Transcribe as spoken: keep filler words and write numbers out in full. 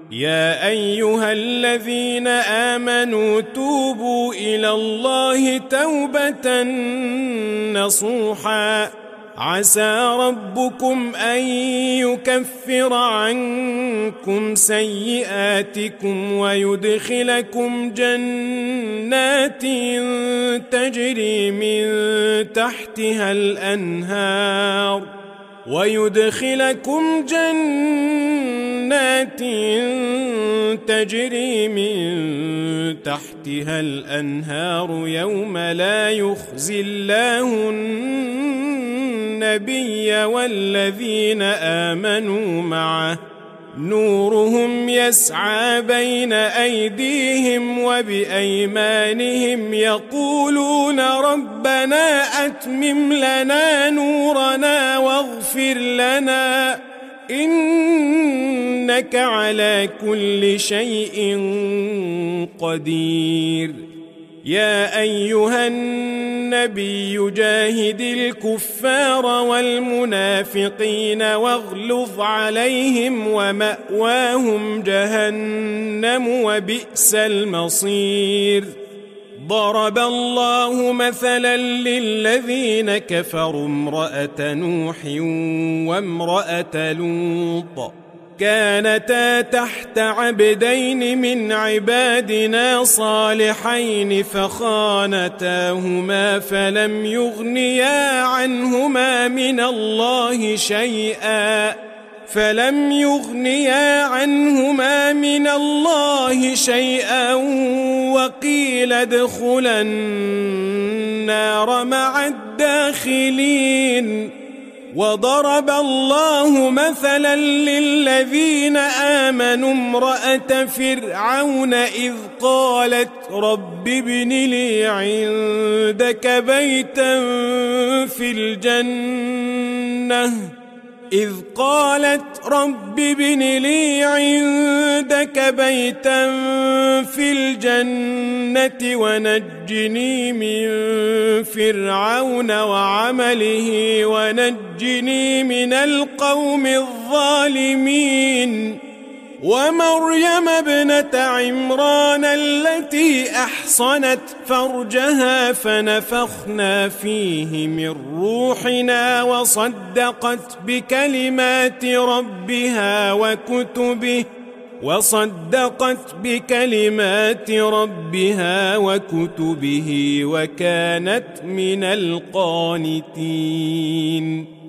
يا أيها الذين آمنوا توبوا إلى الله توبة نصوحا عسى ربكم أن يكفر عنكم سيئاتكم ويدخلكم جنات تجري من تحتها الأنهار ويدخلكم جنات تجري من تحتها الأنهار يوم لا يخزي الله النبي والذين آمنوا معه نورهم يسعى بين أيديهم وبأيمانهم يقولون ربنا أتمم لنا نورنا واغفر لنا إنك على كل شيء قدير. يا أيها النبي جاهد الكفار والمنافقين واغلظ عليهم ومأواهم جهنم وبئس المصير. ضرب الله مثلا للذين كفروا امرأة نوح وامرأة لوط كانتا تحت عبدين من عبادنا صالحين فخانتاهما فلم يغنيا عنهما من الله شيئا فلم يغنيا عنهما من الله شيئا وقيل ادخلا النار مع الداخلين. وضرب الله مثلا للذين آمنوا امرأة فرعون إذ قالت رب ابن لي عندك بيتا في الجنة إذ قالت رب ابن لي عندك بيتا في الجنة ونجني من فرعون وعمله ونجني من القوم الظالمين. ومريم ابنة عمران التي أحصنت فرجها فنفخنا فيه من روحنا وصدقت بكلمات ربها وكتبه وصدقت بكلمات ربها وكتبه وكانت من القانتين.